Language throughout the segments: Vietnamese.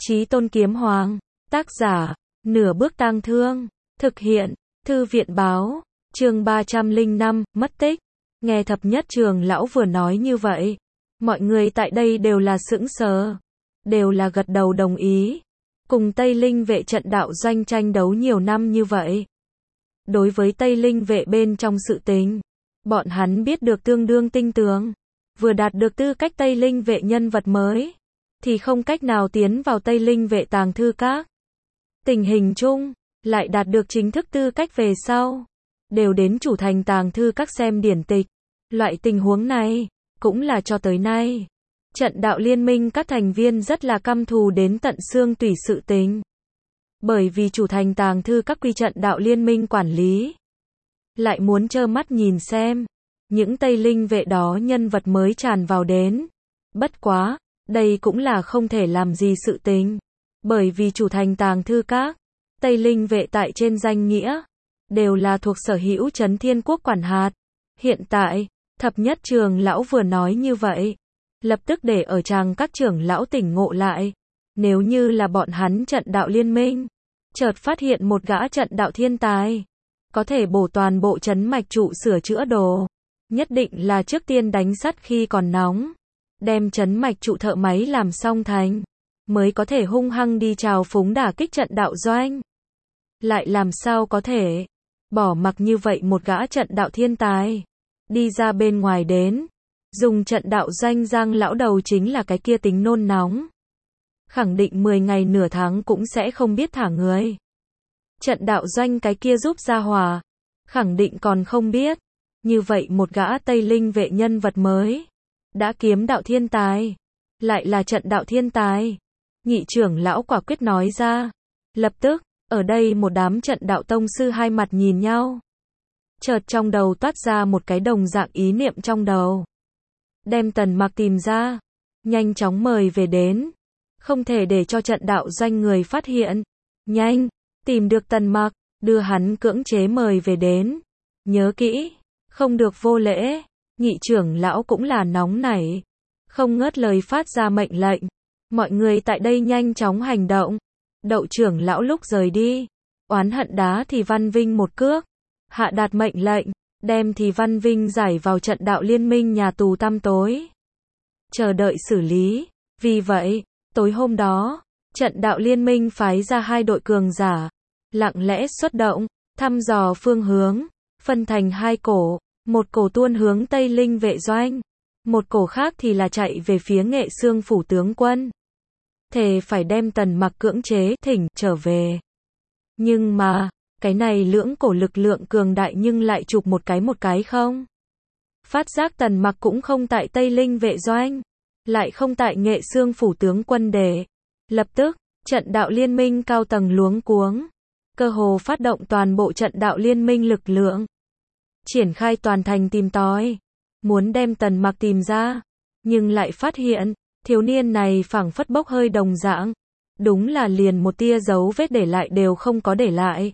Chí Tôn Kiếm Hoàng. Tác giả, Nửa Bước Tang Thương. Thực hiện, Thư viện Báo. Chương 305, mất tích. Nghe thập nhất trường lão vừa nói như vậy, mọi người tại đây đều là sững sờ, đều là gật đầu đồng ý. Cùng Tây Linh vệ trận đạo doanh tranh đấu nhiều năm như vậy, đối với Tây Linh vệ bên trong sự tình, bọn hắn biết được tương đương tinh tường. Vừa đạt được tư cách Tây Linh vệ nhân vật mới, thì không cách nào tiến vào Tây Linh vệ tàng thư các. Tình hình chung, lại đạt được chính thức tư cách về sau, đều đến chủ thành tàng thư các xem điển tịch. Loại tình huống này, cũng là cho tới nay, trận đạo liên minh các thành viên rất là căm thù đến tận xương tủy sự tình. Bởi vì chủ thành tàng thư các quy trận đạo liên minh quản lý, lại muốn trơ mắt nhìn xem những Tây Linh vệ đó nhân vật mới tràn vào đến. Bất quá, đây cũng là không thể làm gì sự tình. Bởi vì chủ thành tàng thư các, Tây Linh vệ tại trên danh nghĩa, đều là thuộc sở hữu Trấn Thiên Quốc quản hạt. Hiện tại, thập nhất trường lão vừa nói như vậy, lập tức để ở tràng các trưởng lão tỉnh ngộ lại. Nếu như là bọn hắn trận đạo liên minh, chợt phát hiện một gã trận đạo thiên tài, có thể bổ toàn bộ trấn mạch trụ sửa chữa đồ, nhất định là trước tiên đánh sắt khi còn nóng, đem trấn mạch trụ thợ máy làm xong thành, mới có thể hung hăng đi trào phúng đả kích trận đạo doanh. Lại làm sao có thể bỏ mặc như vậy một gã trận đạo thiên tài đi ra bên ngoài đến, dùng trận đạo doanh Giang lão đầu chính là cái kia tính nôn nóng, khẳng định 10 ngày nửa tháng cũng sẽ không biết thả người. Trận đạo doanh cái kia giúp gia hòa, khẳng định còn không biết. Như vậy một gã Tây Linh vệ nhân vật mới, đã kiếm đạo thiên tài, lại là trận đạo thiên tài. Nhị trưởng lão quả quyết nói ra. Lập tức, ở đây một đám trận đạo tông sư hai mặt nhìn nhau. Chợt trong đầu toát ra một cái đồng dạng ý niệm trong đầu. Đem Tần Mặc tìm ra, nhanh chóng mời về đến. Không thể để cho trận đạo doanh người phát hiện. Nhanh, tìm được Tần Mặc, đưa hắn cưỡng chế mời về đến. Nhớ kỹ, không được vô lễ. Nhị trưởng lão cũng là nóng nảy, không ngớt lời phát ra mệnh lệnh. Mọi người tại đây nhanh chóng hành động. Đậu trưởng lão lúc rời đi, oán hận đá Thì Văn Vinh một cước, hạ đạt mệnh lệnh, đem Thì Văn Vinh giải vào trận đạo liên minh nhà tù tăm tối, chờ đợi xử lý. Vì vậy, tối hôm đó, trận đạo liên minh phái ra 2 đội cường giả, lặng lẽ xuất động, thăm dò phương hướng, phân thành 2 cổ, một cổ tuôn hướng Tây Linh vệ doanh, một cổ khác thì là chạy về phía Nghệ Xương phủ tướng quân. Thề phải đem Tần Mặc cưỡng chế thỉnh trở về. Nhưng mà, cái này lưỡng cổ lực lượng cường đại nhưng lại chụp một cái không. Phát giác Tần Mặc cũng không tại Tây Linh vệ doanh, lại không tại Nghệ Xương phủ tướng quân để. Lập tức, trận đạo liên minh cao tầng luống cuống, cơ hồ phát động toàn bộ trận đạo liên minh lực lượng, triển khai toàn thành tìm tòi, muốn đem Tần Mặc tìm ra, nhưng lại phát hiện, thiếu niên này phảng phất bốc hơi đồng dạng, đúng là liền một tia dấu vết để lại đều không có để lại.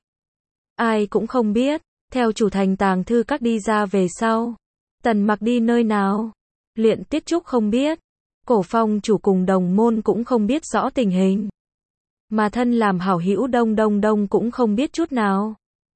Ai cũng không biết, theo chủ thành tàng thư các đi ra về sau, Tần Mặc đi nơi nào, Luyện Tiết Trúc không biết, Cổ Phong chủ cùng đồng môn cũng không biết rõ tình hình, mà thân làm hảo hữu Đông Đông cũng không biết chút nào.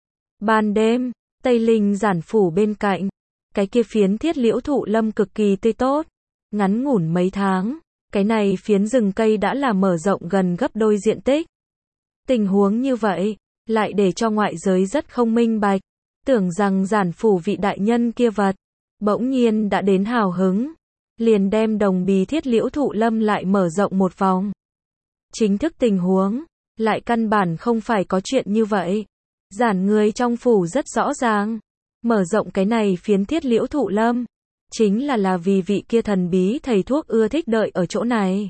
Ban đêm, Tây Linh giản phủ bên cạnh, cái kia phiến thiết liễu thụ lâm cực kỳ tươi tốt, ngắn ngủn mấy tháng, cái này phiến rừng cây đã là mở rộng gần gấp đôi diện tích. Tình huống như vậy, lại để cho ngoại giới rất không minh bạch, tưởng rằng giản phủ vị đại nhân kia vật, bỗng nhiên đã đến hào hứng, liền đem đồng bì thiết liễu thụ lâm lại mở rộng một vòng. Chính thức tình huống, lại căn bản không phải có chuyện như vậy. Giản người trong phủ rất rõ ràng, mở rộng cái này phiến thiết liễu thụ lâm, chính là vì vị kia thần bí thầy thuốc ưa thích đợi ở chỗ này.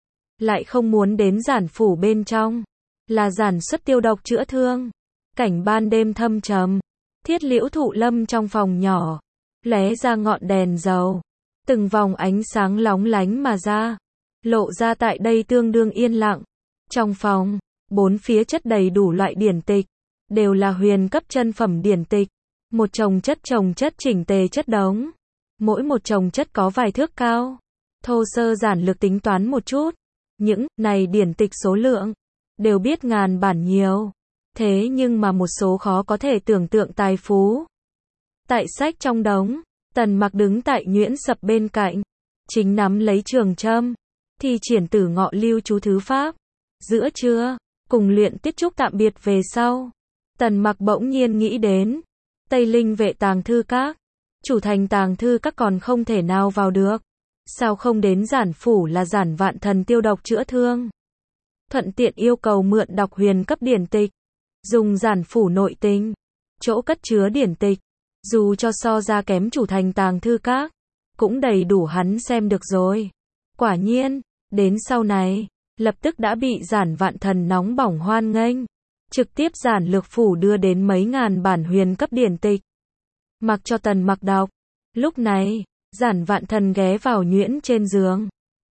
Lại không muốn đến giản phủ bên trong, là giản xuất tiêu độc chữa thương. Cảnh ban đêm thâm trầm, thiết liễu thụ lâm trong phòng nhỏ, lóe ra ngọn đèn dầu, từng vòng ánh sáng lóng lánh mà ra, lộ ra tại đây tương đương yên lặng. Trong phòng, 4 phía chất đầy đủ loại điển tịch, đều là huyền cấp chân phẩm điển tịch, một chồng chất chỉnh tề chất đống. Mỗi một chồng chất có vài thước cao, thô sơ giản lược tính toán một chút, Những này điển tịch số lượng đều biết ngàn bản nhiều. Thế nhưng mà một số khó có thể tưởng tượng tài phú. Tại sách trong đống, Tần Mặc đứng tại nhuyễn sập bên cạnh, chính nắm lấy trường châm, thi triển Tử Ngọ Lưu chú thứ pháp. Giữa trưa, cùng luyện tiết trúc tạm biệt về sau, Tần Mặc bỗng nhiên nghĩ đến Tây Linh Vệ tàng thư các. Chủ thành tàng thư các còn không thể nào vào được, sao không đến Giản phủ là Giản Vạn Thần tiêu độc chữa thương. Thuận tiện yêu cầu mượn đọc huyền cấp điển tịch, dùng Giản phủ nội tình, chỗ cất chứa điển tịch, dù cho so ra kém chủ thành tàng thư các, cũng đầy đủ hắn xem được rồi. Quả nhiên, đến sau này, lập tức đã bị Giản Vạn Thần nóng bỏng hoan nghênh, trực tiếp Giản Lược phủ đưa đến mấy ngàn bản huyền cấp điển tịch, mặc cho Tần Mặc đọc. Lúc này, Giản Vạn Thần ghé vào nhuyễn trên giường,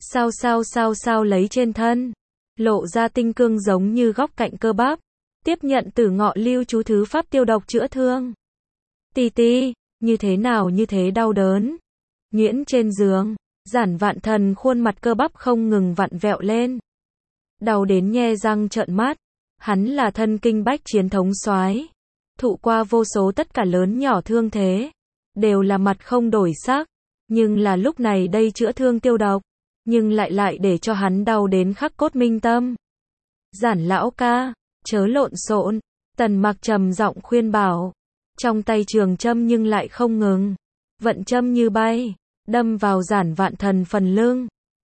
sao lấy trên thân, lộ ra tinh cương giống như góc cạnh cơ bắp, tiếp nhận Tử Ngọ Lưu chú thứ pháp tiêu độc chữa thương. Ti, như thế nào như thế đau đớn. Nhuyễn trên giường, Giản Vạn Thần khuôn mặt cơ bắp không ngừng vặn vẹo lên. Đau đến nhe răng trợn mắt, hắn là thân kinh bách chiến thống soái, thụ qua vô số tất cả lớn nhỏ thương thế, đều là mặt không đổi sắc, nhưng là lúc này đây chữa thương tiêu độc, nhưng lại để cho hắn đau đến khắc cốt minh tâm. Giản lão ca, chớ lộn xộn, Tần Mặc trầm giọng khuyên bảo, trong tay trường châm nhưng lại không ngừng, vận châm như bay, đâm vào Giản Vạn Thần phần lưng.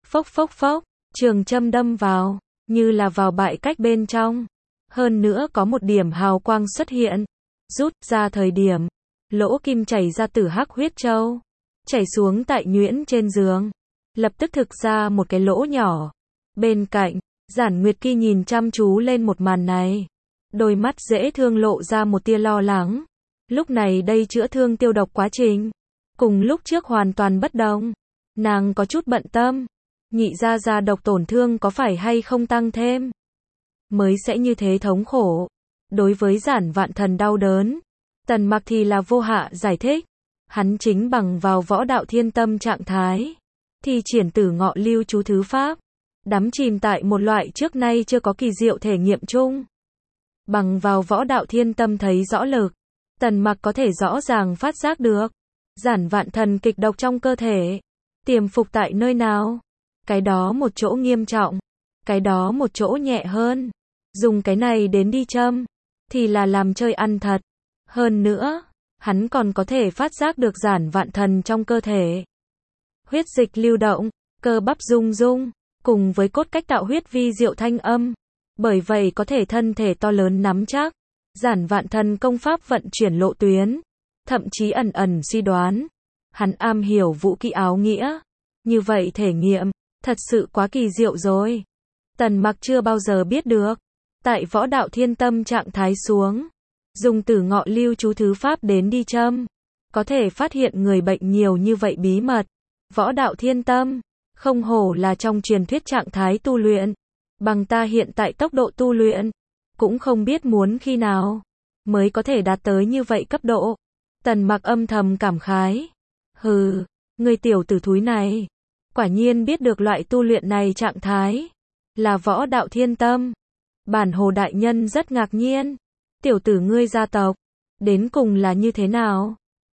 Phốc, trường châm đâm vào, như là vào bại cách bên trong. Hơn nữa có một điểm hào quang xuất hiện, rút ra thời điểm, lỗ kim chảy ra tử hắc huyết châu, chảy xuống tại nhuyễn trên giường, lập tức thực ra một cái lỗ nhỏ. Bên cạnh, Giản Nguyệt Kỳ nhìn chăm chú lên một màn này, đôi mắt dễ thương lộ ra một tia lo lắng. Lúc này đây chữa thương tiêu độc quá trình, cùng lúc trước hoàn toàn bất đồng. Nàng có chút bận tâm, nhị gia độc tổn thương có phải hay không tăng thêm, mới sẽ như thế thống khổ. Đối với Giản Vạn Thần đau đớn, Tần Mặc thì là vô hạ giải thích. Hắn chính bằng vào võ đạo thiên tâm trạng thái, thi triển Tử Ngọ Lưu chú thứ pháp, đắm chìm tại một loại trước nay chưa có kỳ diệu thể nghiệm chung. Bằng vào võ đạo thiên tâm thấy rõ lực, Tần Mặc có thể rõ ràng phát giác được Giản Vạn Thần kịch độc trong cơ thể tiềm phục tại nơi nào. Cái đó một chỗ nghiêm trọng, cái đó một chỗ nhẹ hơn. Dùng cái này đến đi châm thì là làm chơi ăn thật. Hơn nữa, hắn còn có thể phát giác được Giản Vạn Thần trong cơ thể huyết dịch lưu động, cơ bắp rung rung, cùng với cốt cách tạo huyết vi diệu thanh âm. Bởi vậy có thể thân thể to lớn nắm chắc Giản Vạn Thần công pháp vận chuyển lộ tuyến, thậm chí ẩn suy đoán hắn am hiểu vũ kỹ áo nghĩa. Như vậy thể nghiệm thật sự quá kỳ diệu rồi. Tần Mặc chưa bao giờ biết được, tại võ đạo thiên tâm trạng thái xuống, dùng Tử Ngọ Lưu chú thứ pháp đến đi châm, có thể phát hiện người bệnh nhiều như vậy bí mật. Võ đạo thiên tâm, không hổ là trong truyền thuyết trạng thái tu luyện. Bằng ta hiện tại tốc độ tu luyện, cũng không biết muốn khi nào mới có thể đạt tới như vậy cấp độ. Tần Mặc âm thầm cảm khái. Hừ, người tiểu tử thúi này, quả nhiên biết được loại tu luyện này trạng thái là võ đạo thiên tâm. Bản Hồ đại nhân rất ngạc nhiên. Tiểu tử ngươi gia tộc, đến cùng là như thế nào?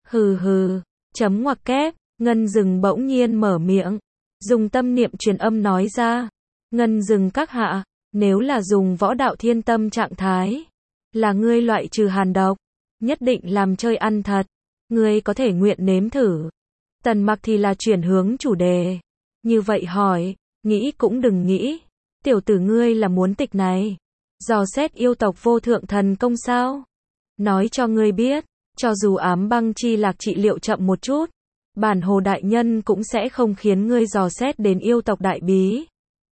Hừ, chấm ngoặc kép, Ngân Dừng bỗng nhiên mở miệng, dùng tâm niệm truyền âm nói ra. Ngân Dừng các hạ, nếu là dùng võ đạo thiên tâm trạng thái, là ngươi loại trừ hàn độc, nhất định làm chơi ăn thật. Ngươi có thể nguyện nếm thử. Tần Mặc thì là chuyển hướng chủ đề. Như vậy hỏi, nghĩ cũng đừng nghĩ. Tiểu tử ngươi là muốn tịch này dò xét yêu tộc vô thượng thần công sao? Nói cho ngươi biết, cho dù ám băng chi lạc trị liệu chậm một chút, Bản Hồ đại nhân cũng sẽ không khiến ngươi dò xét đến yêu tộc đại bí.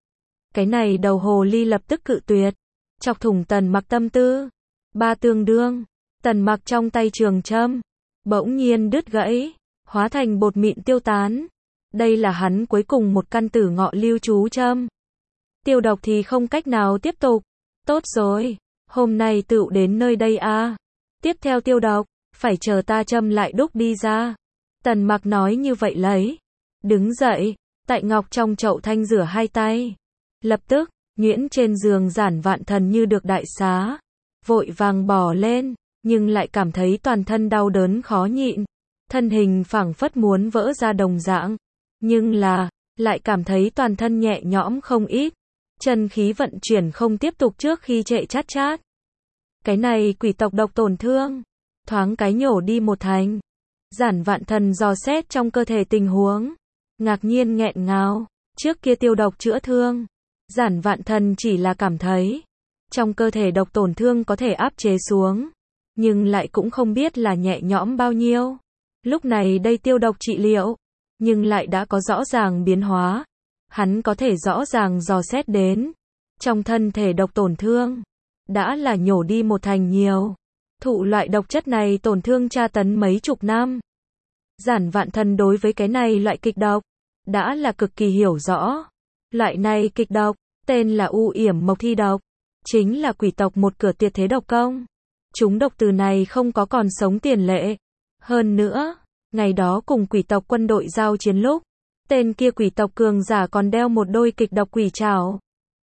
Cái này đầu hồ ly lập tức cự tuyệt, chọc thủng Tần Mặc tâm tư. Ba tương đương, Tần Mặc trong tay trường châm bỗng nhiên đứt gãy, hóa thành bột mịn tiêu tán. Đây là hắn cuối cùng một căn Tử Ngọ Lưu chú châm. Tiêu độc thì không cách nào tiếp tục. Tốt rồi, hôm nay tựu đến nơi đây a. Tiếp theo tiêu độc, phải chờ ta châm lại đúc đi ra. Tần Mặc nói như vậy lấy, đứng dậy, tại ngọc trong chậu thanh rửa hai tay, Lập tức, nhuyễn trên giường Giản Vạn Thần như được đại xá, vội vàng bò lên, nhưng lại cảm thấy toàn thân đau đớn khó nhịn, thân hình phảng phất muốn vỡ ra đồng dạng, nhưng là, lại cảm thấy toàn thân nhẹ nhõm không ít, chân khí vận chuyển không tiếp tục trước khi trệ chát chát. Cái này quỷ tộc độc tổn thương, thoáng cái nhổ đi một thành. Giản Vạn Thần dò xét trong cơ thể tình huống, ngạc nhiên nghẹn ngào, trước kia tiêu độc chữa thương, Giản Vạn Thần chỉ là cảm thấy, trong cơ thể độc tổn thương có thể áp chế xuống, nhưng lại cũng không biết là nhẹ nhõm bao nhiêu. Lúc này đây tiêu độc trị liệu, nhưng lại đã có rõ ràng biến hóa. Hắn có thể rõ ràng dò xét đến, trong thân thể độc tổn thương, đã là nhổ đi một thành nhiều. Thụ loại độc chất này tổn thương tra tấn mấy chục năm. Giản Vạn Thần đối với cái này loại kịch độc, đã là cực kỳ hiểu rõ. Loại này kịch độc, tên là U Yểm Mộc Thi độc, chính là quỷ tộc một cửa tuyệt thế độc công. Chúng độc từ này không có còn sống tiền lệ. Hơn nữa, ngày đó cùng quỷ tộc quân đội giao chiến lúc, tên kia quỷ tộc cường giả còn đeo một đôi kịch độc quỷ trảo,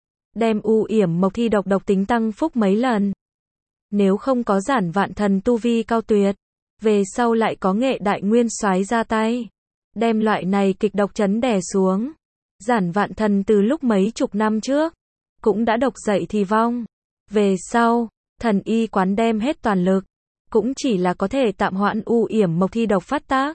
đem U Yểm Mộc Thi độc tính tăng phúc mấy lần. Nếu không có Giản Vạn Thần tu vi cao tuyệt, về sau lại có Nghệ Đại Nguyên Soái ra tay, đem loại này kịch độc chấn đè xuống. Giản Vạn Thần từ lúc mấy chục năm trước, cũng đã độc dậy thì vong. Về sau, thần y quán đem hết toàn lực, cũng chỉ là có thể tạm hoãn U Yểm Mộc Thi độc phát tác.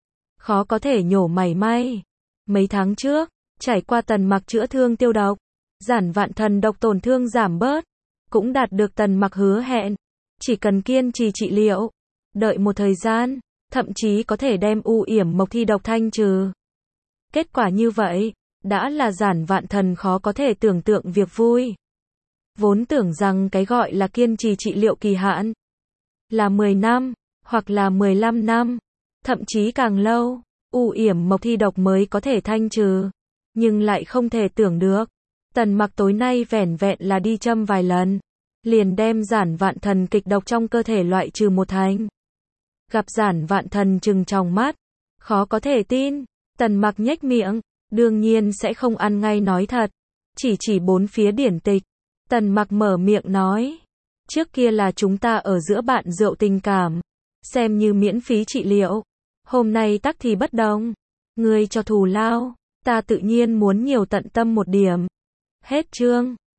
Khó có thể nhổ mảy may. Mấy tháng trước, trải qua Tần Mặc chữa thương tiêu độc, Giản Vạn Thần độc tổn thương giảm bớt, cũng đạt được Tần Mặc hứa hẹn, chỉ cần kiên trì trị liệu, đợi một thời gian, thậm chí có thể đem U Yểm Mộc Thi độc thanh trừ. Kết quả như vậy, đã là Giản Vạn Thần khó có thể tưởng tượng việc vui. Vốn tưởng rằng cái gọi là kiên trì trị liệu kỳ hạn là 10 năm, hoặc là 15 năm, thậm chí càng lâu, U Yểm Mộc Thi độc mới có thể thanh trừ. Nhưng lại không thể tưởng được, Tần Mặc tối nay vẻn vẹn là đi châm vài lần, liền đem Giản Vạn Thần kịch độc trong cơ thể loại trừ một thành. Gặp Giản Vạn Thần trừng tròng mắt, khó có thể tin, Tần Mặc nhếch miệng, đương nhiên sẽ không ăn ngay nói thật, chỉ bốn phía điển tịch. Tần Mặc mở miệng nói, trước kia là chúng ta ở giữa bạn rượu tình cảm, xem như miễn phí trị liệu, hôm nay tắc thì bất đồng, ngươi cho thù lao, ta tự nhiên muốn nhiều tận tâm một điểm. Hết chương.